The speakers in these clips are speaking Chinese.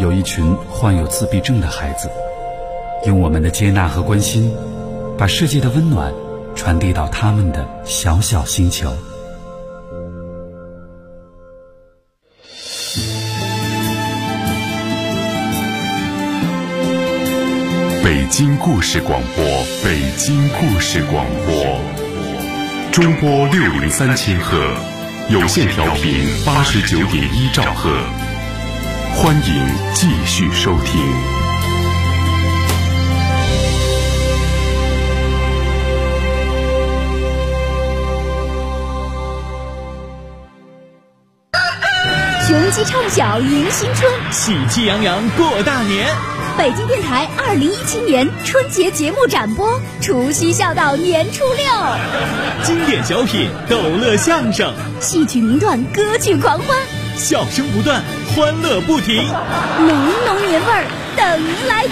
有一群患有自闭症的孩子，用我们的接纳和关心，把世界的温暖传递到他们的小小星球。 北京故事广播，北京故事广播，中波603千赫，有线调频89.1兆赫，欢迎继续收听。 雄鸡唱晓迎新春， 喜气洋洋过大年。 北京电台2017年春节节目展播，除夕笑到年初六， 经典小品、逗乐相声、 戏曲名段、歌剧狂欢， 笑声不断，欢乐不停， 浓浓年味儿等您来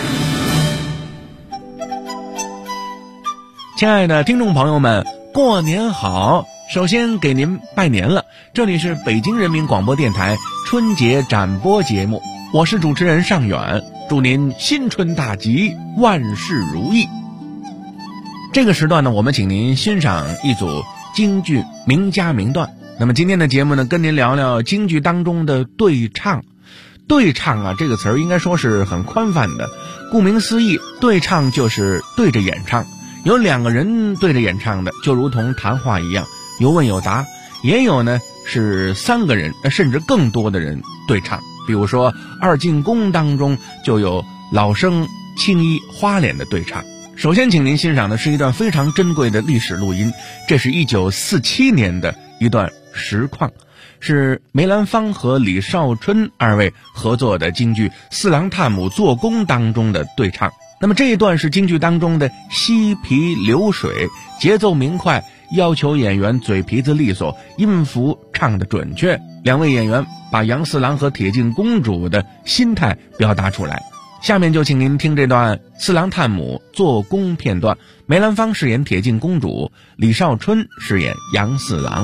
听。 亲爱的听众朋友们，过年好！首先给您拜年了，这里是北京人民广播电台春节展播节目，我是主持人尚远，祝您新春大吉，万事如意。这个时段呢，我们请您欣赏一组京剧名家名段。那么今天的节目呢，跟您聊聊京剧当中的对唱。对唱啊，这个词儿应该说是很宽泛的，顾名思义，对唱就是对着演唱，有两个人对着演唱的，就如同谈话一样，有问有答，也有呢是三个人甚至更多的人对唱。比如说二进宫当中就有老生、青衣、花脸的对唱。首先请您欣赏的是一段非常珍贵的历史录音，这是1947年的一段实况，是梅兰芳和李少春二位合作的京剧《四郎探母做工》当中的对唱。那么这一段是京剧当中的嬉皮流水，节奏明快，要求演员嘴皮子利索，音符唱得准确。两位演员把杨四郎和铁镜公主的心态表达出来。下面就请您听这段四郎探母做工片段，梅兰芳饰演铁镜公主，李少春饰演杨四郎。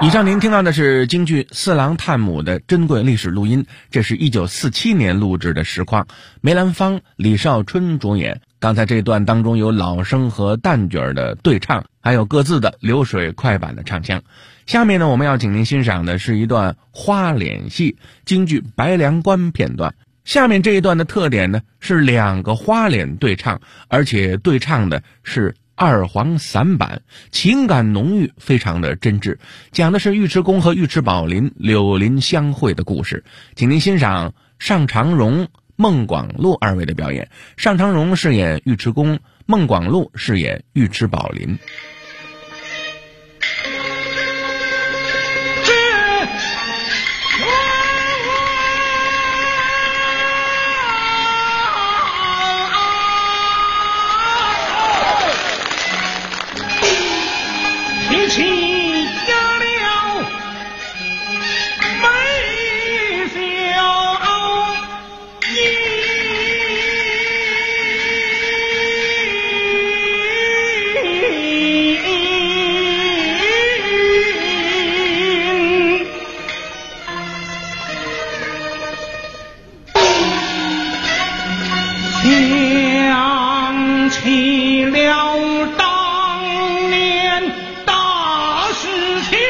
以上您听到的是京剧《四郎探母》的珍贵历史录音，这是1947年录制的实况，梅兰芳、李少春主演。刚才这段当中有老生和旦角的对唱，还有各自的流水快板的唱腔。下面呢，我们要请您欣赏的是一段花脸戏，京剧《白良关》片段。下面这一段的特点呢，是2个花脸对唱，而且对唱的是二黄散板，情感浓郁，非常的真挚，讲的是尉迟恭和尉迟宝林柳林相会的故事。请您欣赏尚长荣、孟广禄二位的表演。尚长荣饰演尉迟恭，孟广禄饰演尉迟宝林。 想起了当年大事情，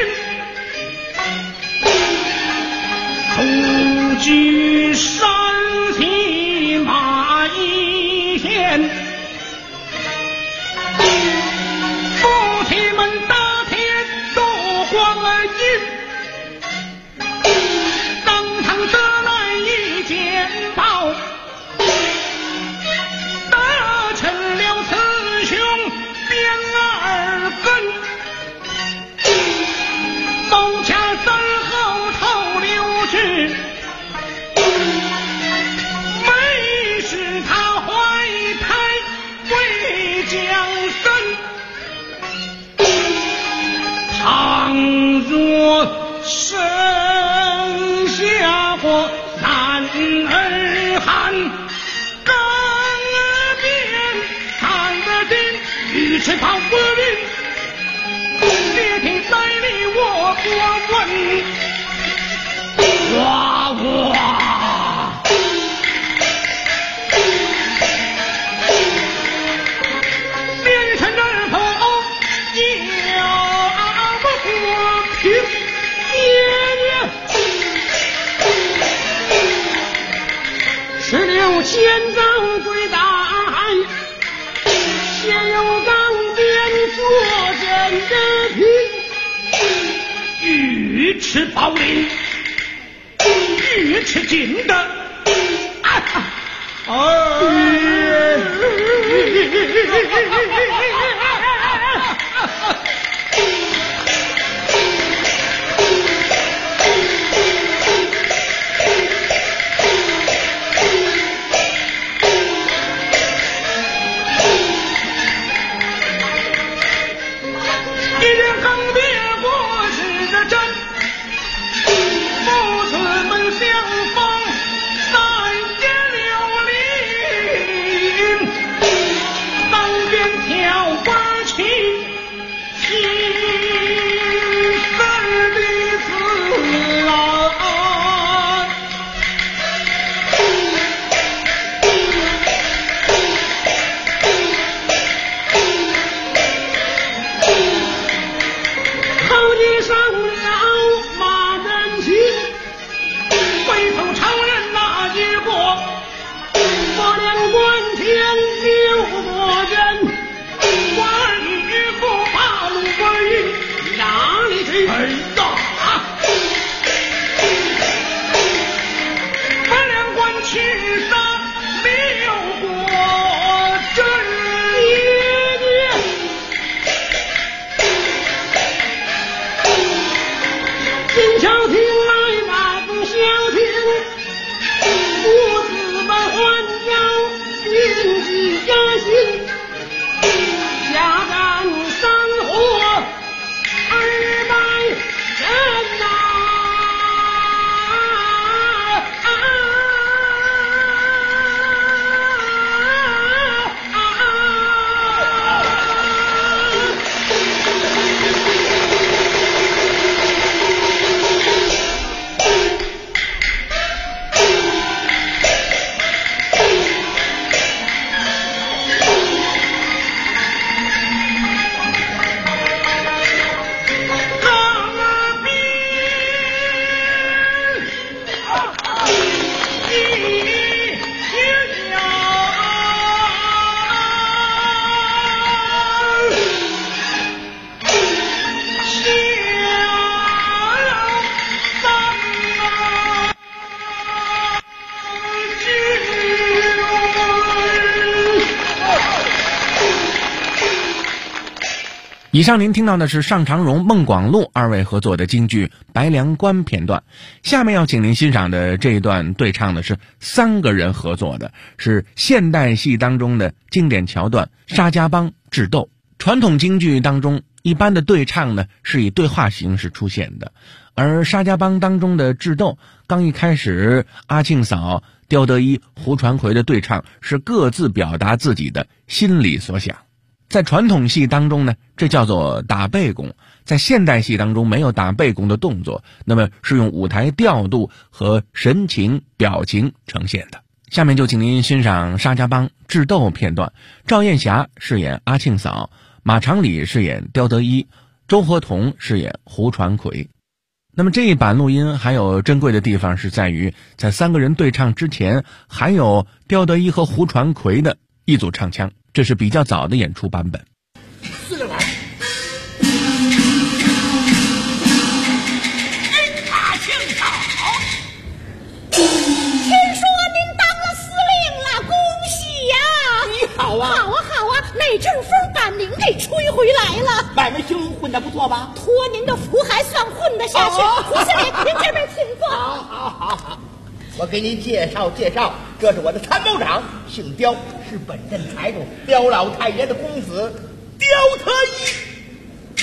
同居山西马邑县，夫妻们打天都光了阴，当堂得来一件报，生下过男儿汉，刚儿变长得紧，尉迟宝不灵，别听在里我不问，哇！连城人头要不过平。16千丈归大汉，先有钢鞭坐镇的平，尉迟宝林，尉迟敬德，条以上您听到的是尚长荣、孟广禄二位合作的京剧《白良关》片段，下面要请您欣赏的这一段对唱的是3个人合作的，是现代戏当中的经典桥段沙家浜智斗。传统京剧当中一般的对唱呢是以对话形式出现的，而沙家浜当中的智斗，刚一开始阿庆嫂、刁德一、胡传魁的对唱是各自表达自己的心理所想。在传统戏当中呢，这叫做打背功，在现代戏当中没有打背功的动作，那么是用舞台调度和神情表情呈现的。下面就请您欣赏沙家浜智斗片段，赵艳霞饰演阿庆嫂，马长礼饰演刁德一，周和同饰演胡传魁。那么这一版录音还有珍贵的地方是在于，在3个人对唱之前还有刁德一和胡传魁的一组唱腔，这是比较早的演出版本。 4个碗。阿庆嫂， 听说您当了司令了，恭喜呀！ 你好啊！ 好啊好啊，那阵风把您给吹回来了。 买卖兄混得不错吧？ 托您的福还算混得下去。胡司令，您这边请坐。 好，我给您介绍，这是我的参谋长，姓刁，是本镇财主刁老太爷的公子刁特一。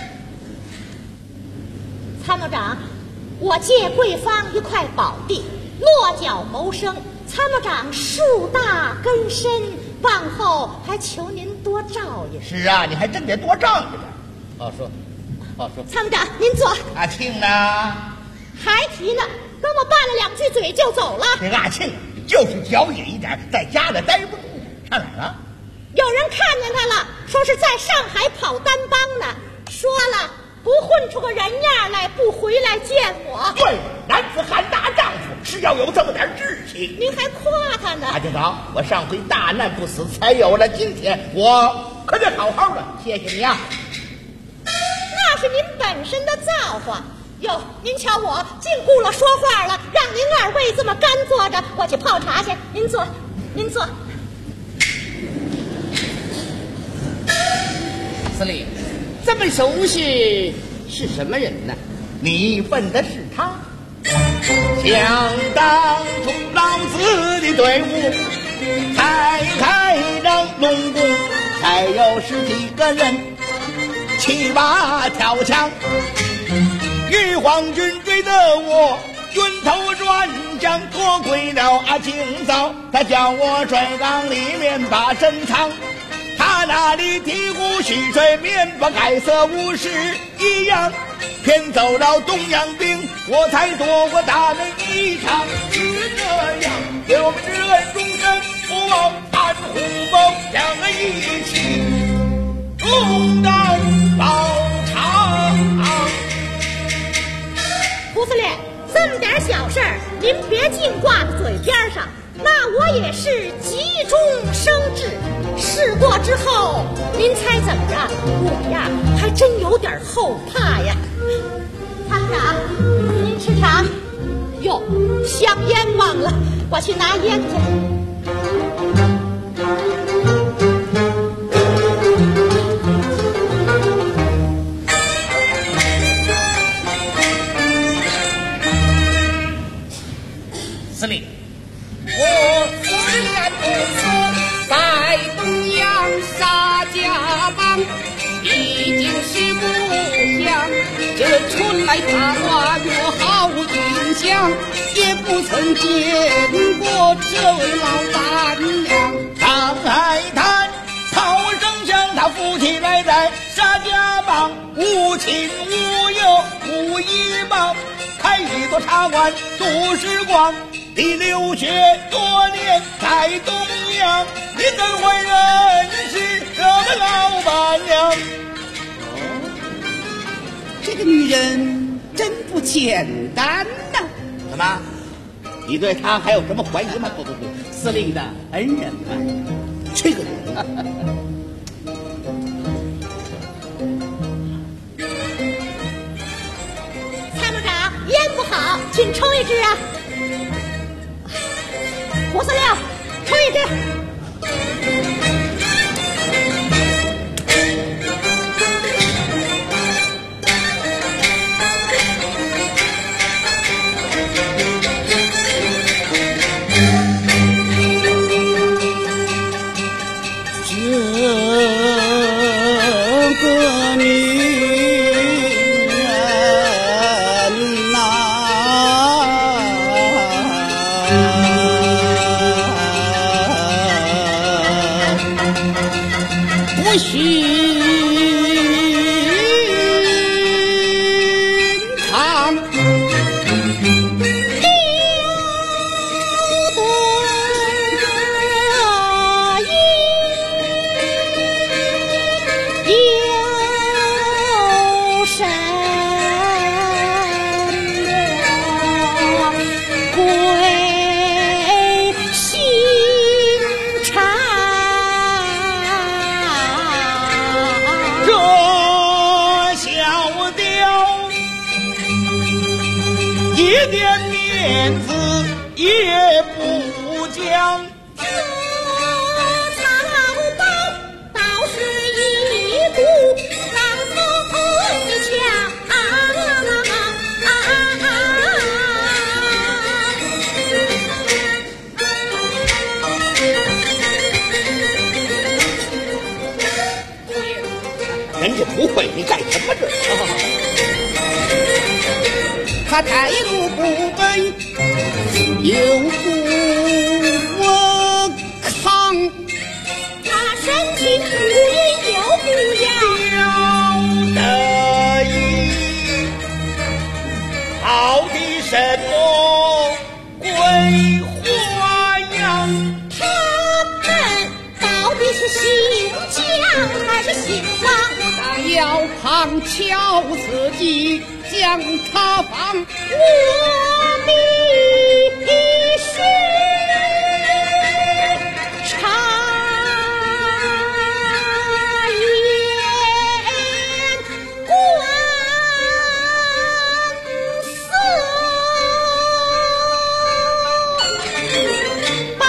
参谋长，我借贵方一块宝地，落脚谋生。参谋长树大根深，往后还求您多照应。 是啊，你还真得多照应着。好说。 参谋长，您坐。 阿庆呢？ 还提呢，跟我拌了2句嘴就走了。 这阿庆就是嚼野一点，在家里待不住，上哪儿了？ 有人看见他了，说是在上海跑单帮呢，说了不混出个人样来，不回来见我。 对，男子汉大丈夫是要有这么点志气。 您还夸他呢？ 阿庆嫂，我上回大难不死，才有了今天，我可得好好的谢谢你啊。 那是您本身的造化。哟，您瞧我禁锢了说话了，让您2位这么干坐着，我去泡茶去。您坐。 司令，这么熟悉是什么人呢？你问的是他。想当初老子的队伍，才让龙宫才有10几个人，7、8条枪。玉皇军追得我晕头转向，多亏了阿庆嫂，他叫我水缸里面把珍藏。他那里醍醐蓄水，面不改色51样，骗走了东洋兵，我才躲过大难一场。是这样，我们知恩终身不忘，安虎谋2个一起勇敢报偿。 胡司令，这么点小事儿，您别净挂在嘴边上。那我也是急中生智，事过之后，您猜怎么着？我呀，还真有点后怕呀。参谋长，您吃茶。哟，香烟忘了，我去拿烟去。 司令，我虽然不死在东洋沙家浜，已经是故乡，这春来大花有好印象，也不曾见过这位老板娘。上海滩曹生祥他夫妻来在沙家浜，无亲无友无依傍，开一座茶馆度时光。你留学多年在东洋，你怎会认识这个老板娘？ 这个女人真不简单呐！ 怎么？你对她还有什么怀疑吗？不， 司令的恩人嘛。 这个人参谋长，烟不好，请抽一支啊。胡司令，抽一支。 人家不会，你干什么这？ 他态度不卑，又不亢， 他深情不隐又不扬， 得意，好比什么鬼花样？ 他们到底是姓姜还是姓王？ 但要旁敲侧击，将他放。 我必须查验官司，把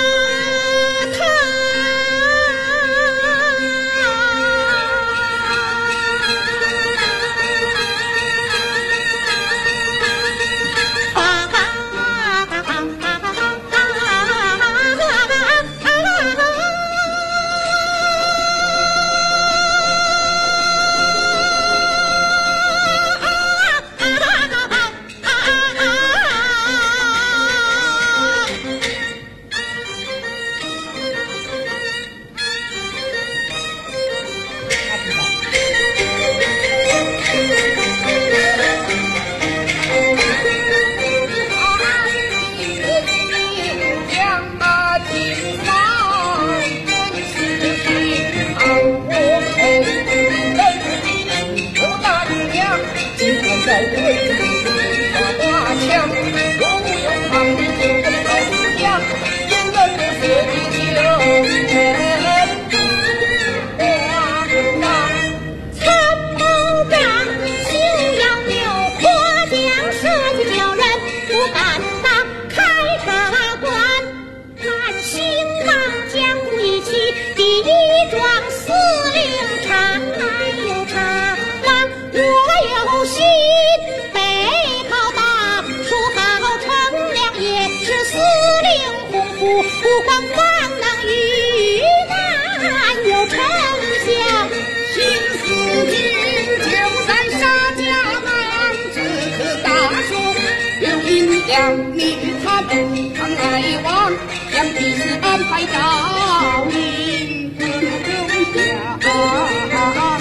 你他们常来往，将彼此安排到你留下。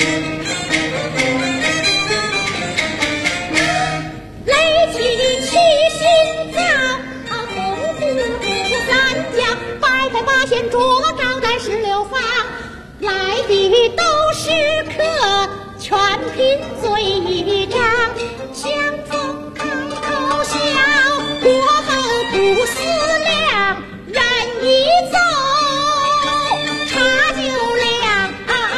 雷起七星灶，红布布三江，摆开八仙桌，招待16方，来的都是客，全凭嘴一张，相逢高笑，过后不思量，人一走，茶就凉。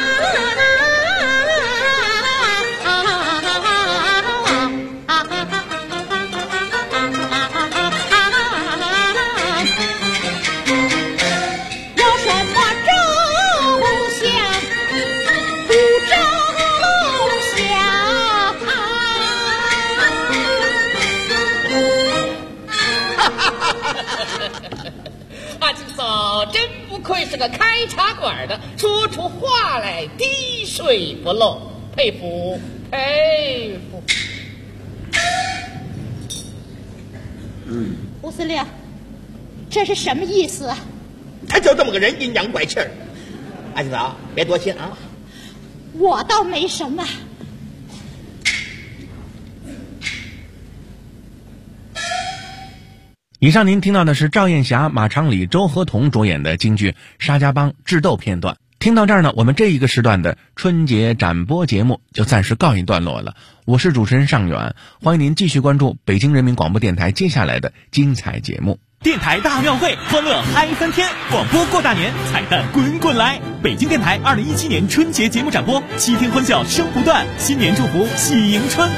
有什么周详，不周详。 嫂真不愧是个开茶馆的，说出话来滴水不漏，佩服佩服。 吴司令，这是什么意思啊？ 他就这么个人，阴阳怪气儿。二嫂，别多心啊。 我倒没什么。 以上您听到的是赵艳霞、马长礼、周和同主演的京剧《沙家浜智斗》片段。听到这儿呢，我们这一个时段的春节展播节目就暂时告一段落了。我是主持人尚远，欢迎您继续关注北京人民广播电台接下来的精彩节目。 电台大庙会，欢乐嗨翻天！广播过大年，彩蛋滚滚来！北京电台2017年春节节目展播，7天欢笑声不断，新年祝福喜迎春。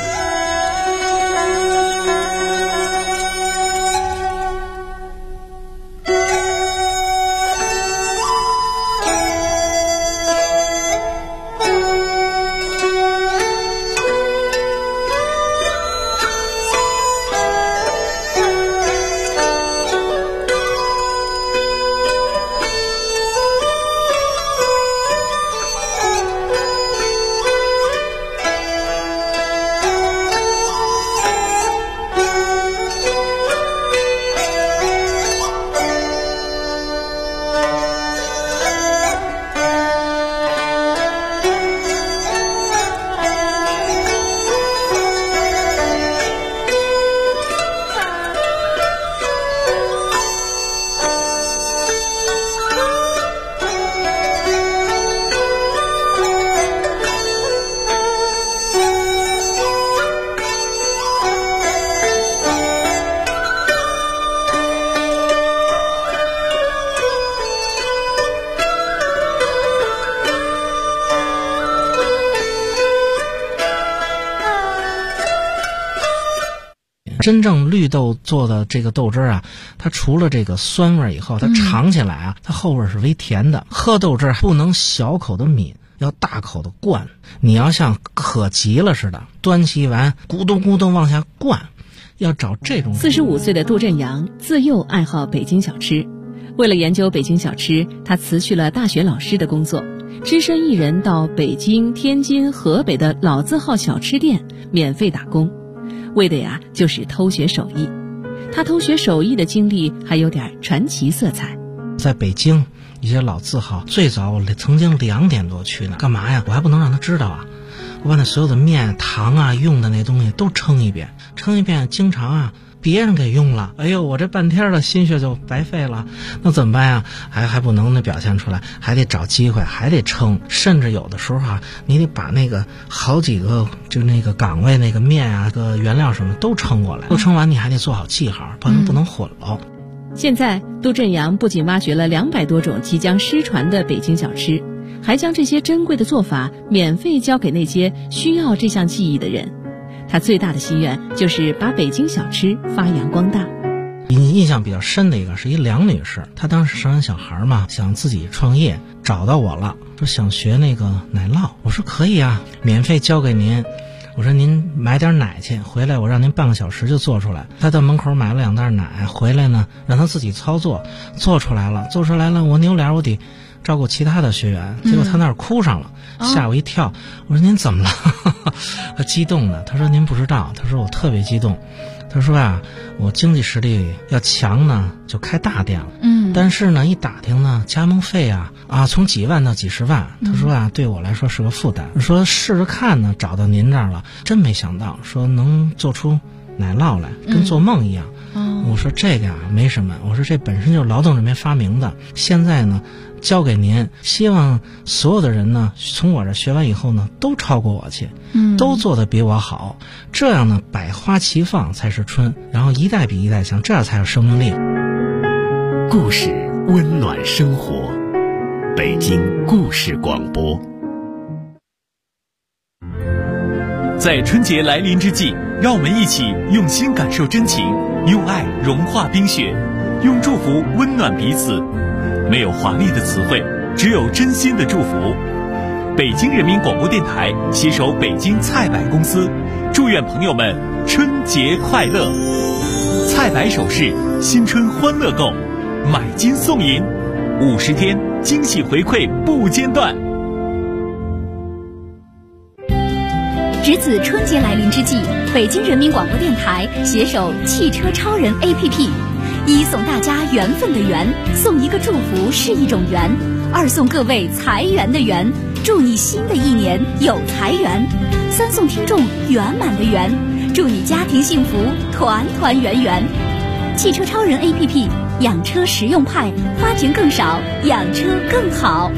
真正绿豆做的这个豆汁啊，它除了这个酸味以后，它尝起来啊，它后味是微甜的。喝豆汁不能小口的抿，要大口的灌。你要像渴急了似的，端起碗咕咚咕咚往下灌，要找这种。 45岁的杜振阳自幼爱好北京小吃，为了研究北京小吃，他辞去了大学老师的工作，只身一人到北京、天津、河北的老字号小吃店免费打工。为的呀，就是偷学手艺。他偷学手艺的经历还有点传奇色彩。 在北京一些老字号，最早我曾经2点多去呢，干嘛呀？我还不能让他知道啊！我把那所有的面、糖啊、用的那东西都称一遍，经常啊别人给用了，哎呦，我这半天的心血就白费了。那怎么办呀？还不能表现出来，还得找机会，还得称。甚至有的时候啊，你得把那个好几个就那个岗位那个面啊、个原料什么都称过来，都称完你还得做好记号，不能混了。 现在杜振阳不仅挖掘了200多种即将失传的北京小吃，还将这些珍贵的做法免费教给那些需要这项技艺的人。他最大的心愿就是把北京小吃发扬光大。 印象比较深的一个是一梁女士，她当时生完小孩嘛，想自己创业，找到我了，说想学那个奶酪。我说可以啊，免费教给您。我说您买点奶去，回来我让您半个小时就做出来。她到门口买了2袋奶，回来呢让她自己操作，做出来了。我扭脸我得照顾其他的学员，结果她那儿哭上了，吓我一跳。我说您怎么了？她激动的，她说您不知道，她说我特别激动。他说啊，我经济实力要强呢，就开大店了。但是呢，一打听呢，加盟费啊，从几万到几十万。他说啊，对我来说是个负担。说试着看呢，找到您这儿了，真没想到，说能做出奶酪来，跟做梦一样。我说这个啊，没什么。我说这本身就是劳动人民发明的，现在呢，交给您，希望所有的人呢，从我这学完以后呢，都超过我去，都做得比我好，这样呢，百花齐放才是春，然后一代比一代强，这样才有生命力。 故事温暖生活，北京故事广播。在春节来临之际，让我们一起用心感受真情，用爱融化冰雪，用祝福温暖彼此。没有华丽的词汇，只有真心的祝福。北京人民广播电台携手北京菜百公司，祝愿朋友们春节快乐！菜百首饰，新春欢乐购， 买金送银，50天惊喜回馈不间断。 值此春节来临之际，北京人民广播电台携手汽车超人 APP， 一送大家缘分的缘，送一个祝福是一种缘；二送各位财源的源，祝你新的一年有财源；三送听众圆满的圆，祝你家庭幸福团团圆圆。汽车超人 APP， 养车实用派，花钱更少，养车更好。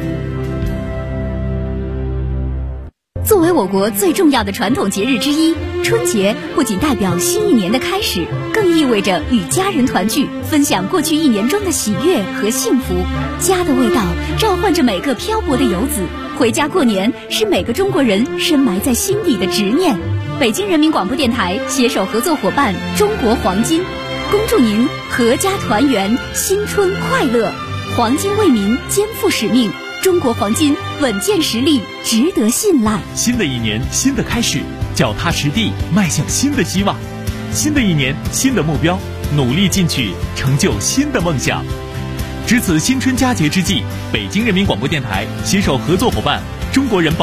作为我国最重要的传统节日之一，春节不仅代表新一年的开始，更意味着与家人团聚，分享过去一年中的喜悦和幸福。家的味道召唤着每个漂泊的游子，回家过年是每个中国人深埋在心底的执念。北京人民广播电台携手合作伙伴中国黄金，恭祝您阖家团圆，新春快乐！黄金为民肩负使命，中国黄金稳健实力，值得信赖。 新的一年，新的开始，脚踏实地，迈向新的希望。新的一年，新的目标，努力进取，成就新的梦想。值此新春佳节之际，北京人民广播电台携手合作伙伴中国人保